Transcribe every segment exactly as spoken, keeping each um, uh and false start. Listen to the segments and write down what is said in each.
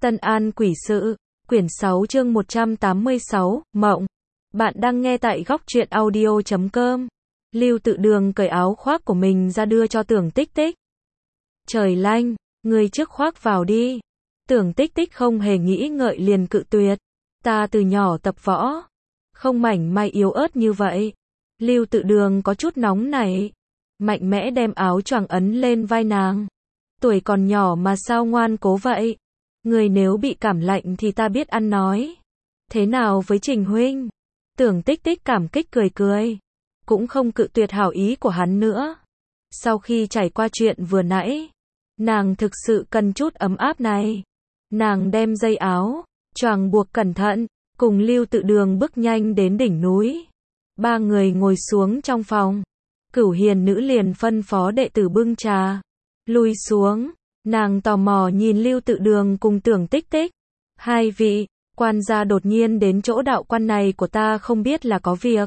Tân An Quỷ Sự, quyển sáu chương một trăm tám mươi sáu, Mộng. Bạn đang nghe tại góc truyện audio chấm com. Lưu Tự Đường cởi áo khoác của mình ra đưa cho Tưởng Tích Tích. Trời lanh, ngươi trước khoác vào đi. Tưởng Tích Tích không hề nghĩ ngợi liền cự tuyệt. Ta từ nhỏ tập võ, không mảnh may yếu ớt như vậy. Lưu Tự Đường có chút nóng nảy, mạnh mẽ đem áo choàng ấn lên vai nàng. Tuổi còn nhỏ mà sao ngoan cố vậy? Người nếu bị cảm lạnh thì ta biết ăn nói. Thế nào với Trình huynh? Tưởng Tích Tích cảm kích cười cười, cũng không cự tuyệt hảo ý của hắn nữa. Sau khi trải qua chuyện vừa nãy, nàng thực sự cần chút ấm áp này. Nàng đem dây áo choàng buộc cẩn thận, cùng Lưu Tự Đường bước nhanh đến đỉnh núi. Ba người ngồi xuống trong phòng. Cửu Hiền nữ liền phân phó đệ tử bưng trà. Lui xuống, nàng tò mò nhìn Lưu Tự Đường cùng Tưởng Tích Tích. Hai vị, quan gia đột nhiên đến chỗ đạo quan này của ta không biết là có việc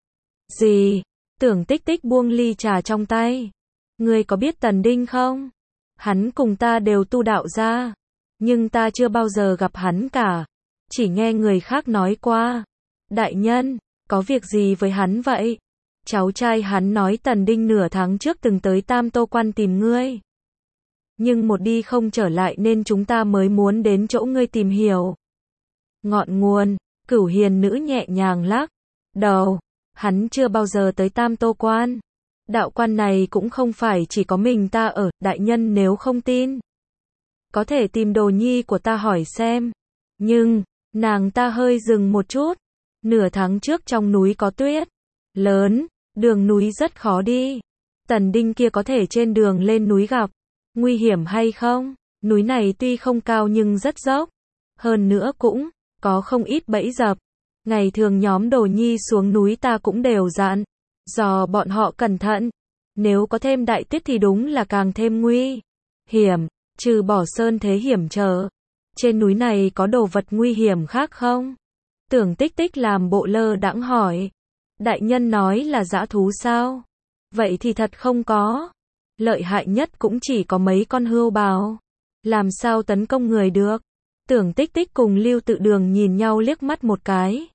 gì? Tưởng Tích Tích buông ly trà trong tay. Ngươi có biết Tần Đinh không? Hắn cùng ta đều tu đạo gia, nhưng ta chưa bao giờ gặp hắn cả. Chỉ nghe người khác nói qua. Đại nhân, có việc gì với hắn vậy? Cháu trai hắn nói Tần Đinh nửa tháng trước từng tới Tam Tô Quan tìm ngươi, nhưng một đi không trở lại nên chúng ta mới muốn đến chỗ ngươi tìm hiểu ngọn nguồn. Cửu Hiền nữ nhẹ nhàng lắc đầu. Hắn chưa bao giờ tới Tam Tô Quan. Đạo quan này cũng không phải chỉ có mình ta ở. Đại nhân nếu không tin, có thể tìm đồ nhi của ta hỏi xem. Nhưng, nàng ta hơi dừng một chút. Nửa tháng trước trong núi có tuyết lớn, đường núi rất khó đi. Tần Đinh kia có thể trên đường lên núi gặp nguy hiểm hay không? Núi này tuy không cao nhưng rất dốc. Hơn nữa cũng có không ít bẫy dập. Ngày thường nhóm đồ nhi xuống núi ta cũng đều dặn dò bọn họ cẩn thận. Nếu có thêm đại tuyết thì đúng là càng thêm nguy hiểm. Trừ bỏ sơn thế hiểm trở, trên núi này có đồ vật nguy hiểm khác không? Tưởng Tích Tích làm bộ lơ đãng hỏi. Đại nhân nói là dã thú sao? Vậy thì thật không có. Lợi hại nhất cũng chỉ có mấy con hươu bào. Làm sao tấn công người được? Tưởng Tích Tích cùng Lưu Tự Đường nhìn nhau liếc mắt một cái.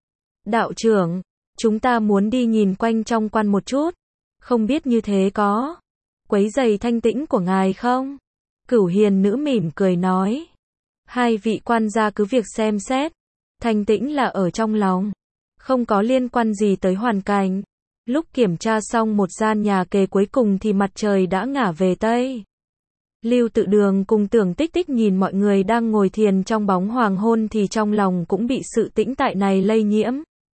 Đạo trưởng, chúng ta muốn đi nhìn quanh trong quan một chút. Không biết như thế có quấy rầy thanh tĩnh của ngài không? Cửu Hiền nữ mỉm cười nói. Hai vị quan gia cứ việc xem xét. Thanh tĩnh là ở trong lòng, không có liên quan gì tới hoàn cảnh. Lúc kiểm tra xong một gian nhà kề cuối cùng thì mặt trời đã ngả về Tây. Lưu Tự Đường cùng Tưởng Tích Tích nhìn mọi người đang ngồi thiền trong bóng hoàng hôn thì trong lòng cũng bị sự tĩnh tại này lây nhiễm,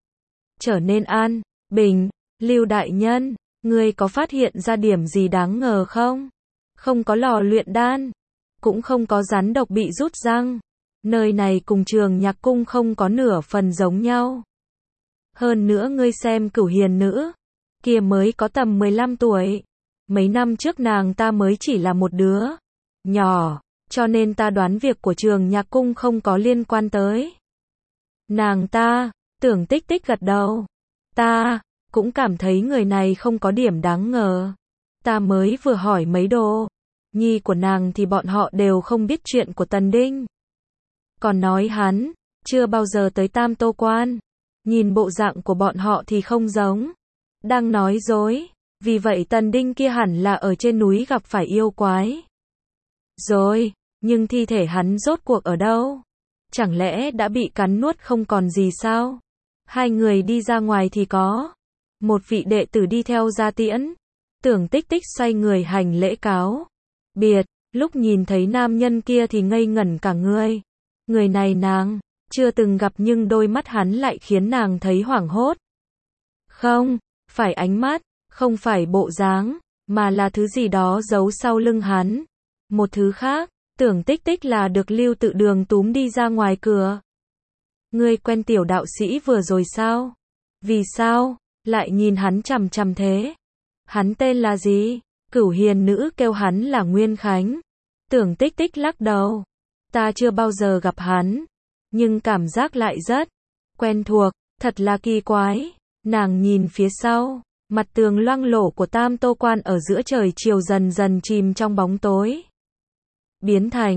trở nên an bình. Lưu đại nhân, ngươi có phát hiện ra điểm gì đáng ngờ không? Không có lò luyện đan, cũng không có rắn độc bị rút răng. Nơi này cùng Trường Nhạc Cung không có nửa phần giống nhau. Hơn nữa ngươi xem Cửu Hiền nữ kia mới có tầm mười lăm tuổi. Mấy năm trước nàng ta mới chỉ là một đứa nhỏ, cho nên ta đoán việc của Trường Nhạc Cung không có liên quan tới nàng ta. Tưởng Tích Tích gật đầu. Ta cũng cảm thấy người này không có điểm đáng ngờ. Ta mới vừa hỏi mấy đồ nhi của nàng thì bọn họ đều không biết chuyện của Tần Đinh. Còn nói hắn chưa bao giờ tới Tam Tô Quan. Nhìn bộ dạng của bọn họ thì không giống đang nói dối. Vì vậy Tần Đinh kia hẳn là ở trên núi gặp phải yêu quái rồi. Nhưng thi thể hắn rốt cuộc ở đâu? Chẳng lẽ đã bị cắn nuốt không còn gì sao? Hai người đi ra ngoài thì có một vị đệ tử đi theo ra tiễn. Tưởng Tích Tích xoay người hành lễ cáo biệt. Lúc nhìn thấy nam nhân kia thì ngây ngẩn cả người. Người này nàng chưa từng gặp nhưng đôi mắt hắn lại khiến nàng thấy hoảng hốt. Không phải ánh mắt, không phải bộ dáng, mà là thứ gì đó giấu sau lưng hắn. Một thứ khác. Tưởng Tích Tích là được Lưu Tự Đường túm đi ra ngoài cửa. Ngươi quen tiểu đạo sĩ vừa rồi sao? Vì sao lại nhìn hắn chằm chằm thế? Hắn tên là gì? Cửu Hiền nữ kêu hắn là Nguyên Khánh. Tưởng Tích Tích lắc đầu. Ta chưa bao giờ gặp hắn, nhưng cảm giác lại rất quen thuộc. Thật là kỳ quái. Nàng nhìn phía sau. Mặt tường loang lổ của Tam Tô Quan ở giữa trời chiều dần dần chìm trong bóng tối, biến thành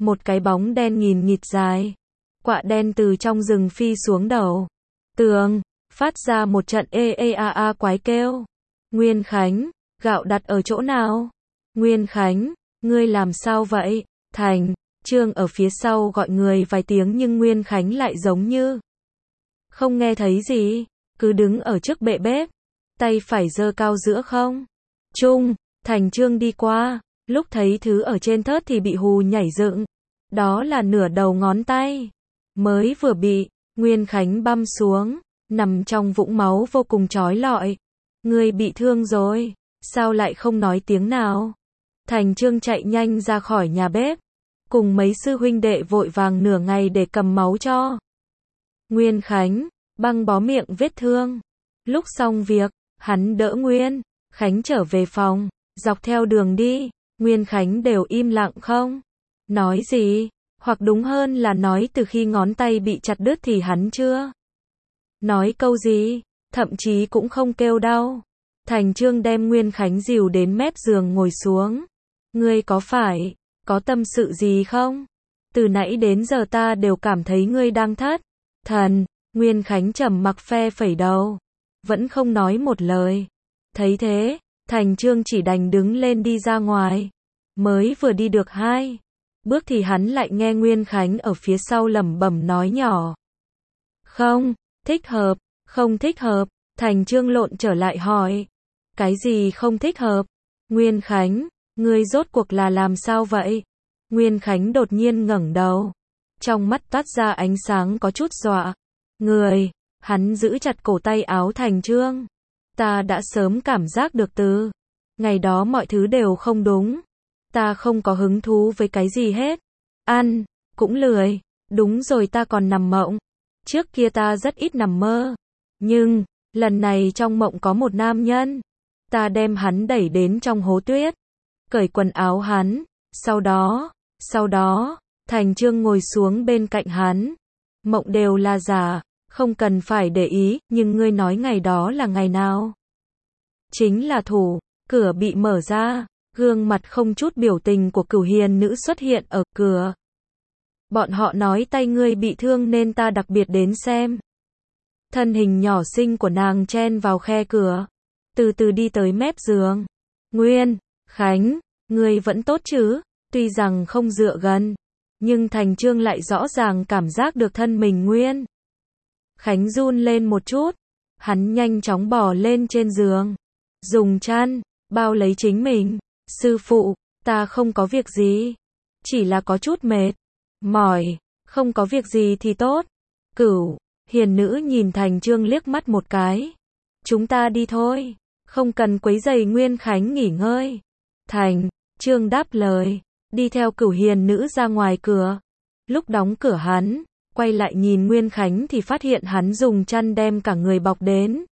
Một cái bóng đen nghìn nghịt dài. Quạ đen từ trong rừng phi xuống đầu tường, phát ra một trận ê ê a a quái kêu. Nguyên Khánh, gạo đặt ở chỗ nào? Nguyên Khánh, ngươi làm sao vậy? Thành Trương ở phía sau gọi người vài tiếng nhưng Nguyên Khánh lại giống như không nghe thấy gì, cứ đứng ở trước bệ bếp, tay phải giơ cao giữa không trung. Thành Trương đi qua, lúc thấy thứ ở trên thớt thì bị hù nhảy dựng. Đó là nửa đầu ngón tay, mới vừa bị Nguyên Khánh băm xuống, nằm trong vũng máu vô cùng chói lọi. Ngươi bị thương rồi, sao lại không nói tiếng nào? Thành Trương chạy nhanh ra khỏi nhà bếp, cùng mấy sư huynh đệ vội vàng nửa ngày để cầm máu cho Nguyên Khánh, băng bó miệng vết thương. Lúc xong việc, hắn đỡ Nguyên Khánh trở về phòng, dọc theo đường đi, Nguyên Khánh đều im lặng không nói gì, hoặc đúng hơn là nói từ khi ngón tay bị chặt đứt thì hắn chưa nói câu gì, thậm chí cũng không kêu đau. Thành Trương đem Nguyên Khánh dìu đến mép giường ngồi xuống. Ngươi có phải có tâm sự gì không? Từ nãy đến giờ ta đều cảm thấy ngươi đang thất thần. Nguyên Khánh trầm mặc phe phẩy đầu, vẫn không nói một lời. Thấy thế, Thành Trương chỉ đành đứng lên đi ra ngoài. Mới vừa đi được hai bước thì hắn lại nghe Nguyên Khánh ở phía sau lẩm bẩm nói nhỏ. Không thích hợp, không thích hợp. Thành Trương lộn trở lại hỏi. Cái gì không thích hợp? Nguyên Khánh, ngươi rốt cuộc là làm sao vậy? Nguyên Khánh đột nhiên ngẩng đầu, trong mắt toát ra ánh sáng có chút dọa người. Hắn giữ chặt cổ tay áo Thành Trương. Ta đã sớm cảm giác được từ ngày đó mọi thứ đều không đúng. Ta không có hứng thú với cái gì hết. Ăn cũng lười. Đúng rồi, ta còn nằm mộng. Trước kia ta rất ít nằm mơ, nhưng lần này trong mộng có một nam nhân. Ta đem hắn đẩy đến trong hố tuyết, cởi quần áo hắn, sau đó, sau đó, Thành Trương ngồi xuống bên cạnh hắn. Mộng đều là giả, không cần phải để ý, nhưng ngươi nói ngày đó là ngày nào? Chính là thủ, cửa bị mở ra, gương mặt không chút biểu tình của Cửu Hiền nữ xuất hiện ở cửa. Bọn họ nói tay ngươi bị thương nên ta đặc biệt đến xem. Thân hình nhỏ xinh của nàng chen vào khe cửa, từ từ đi tới mép giường. Nguyên Khánh, ngươi vẫn tốt chứ? Tuy rằng không dựa gần, nhưng Thành Trương lại rõ ràng cảm giác được thân mình Nguyên Khánh run lên một chút. Hắn nhanh chóng bò lên trên giường, dùng chăn bao lấy chính mình. Sư phụ, ta không có việc gì, chỉ là có chút mệt mỏi. Không có việc gì thì tốt. Cửu Hiền nữ nhìn Thành Trương liếc mắt một cái. Chúng ta đi thôi, không cần quấy rầy Nguyên Khánh nghỉ ngơi. Thành Trương đáp lời, đi theo Cửu Hiền nữ ra ngoài cửa. Lúc đóng cửa hắn quay lại nhìn Nguyên Khánh thì phát hiện hắn dùng chăn đem cả người bọc đến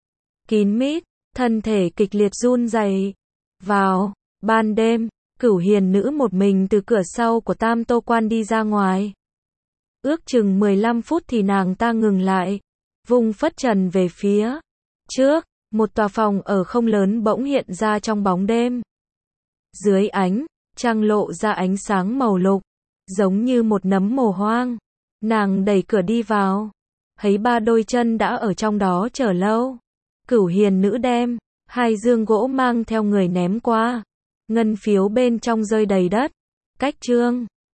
kín mít, thân thể kịch liệt run rẩy. Vào ban đêm, Cửu Hiền nữ một mình từ cửa sau của Tam Tô Quan đi ra ngoài. Ước chừng mười lăm phút thì nàng ta ngừng lại, vung phất trần về phía trước. Một tòa phòng ở không lớn bỗng hiện ra trong bóng đêm. Dưới ánh trăng lộ ra ánh sáng màu lục, giống như một nấm mồ hoang. Nàng đẩy cửa đi vào, thấy ba đôi chân đã ở trong đó chờ lâu. Cửu Hiền nữ đem hai dương gỗ mang theo người ném qua, ngân phiếu bên trong rơi đầy đất. Cách Trương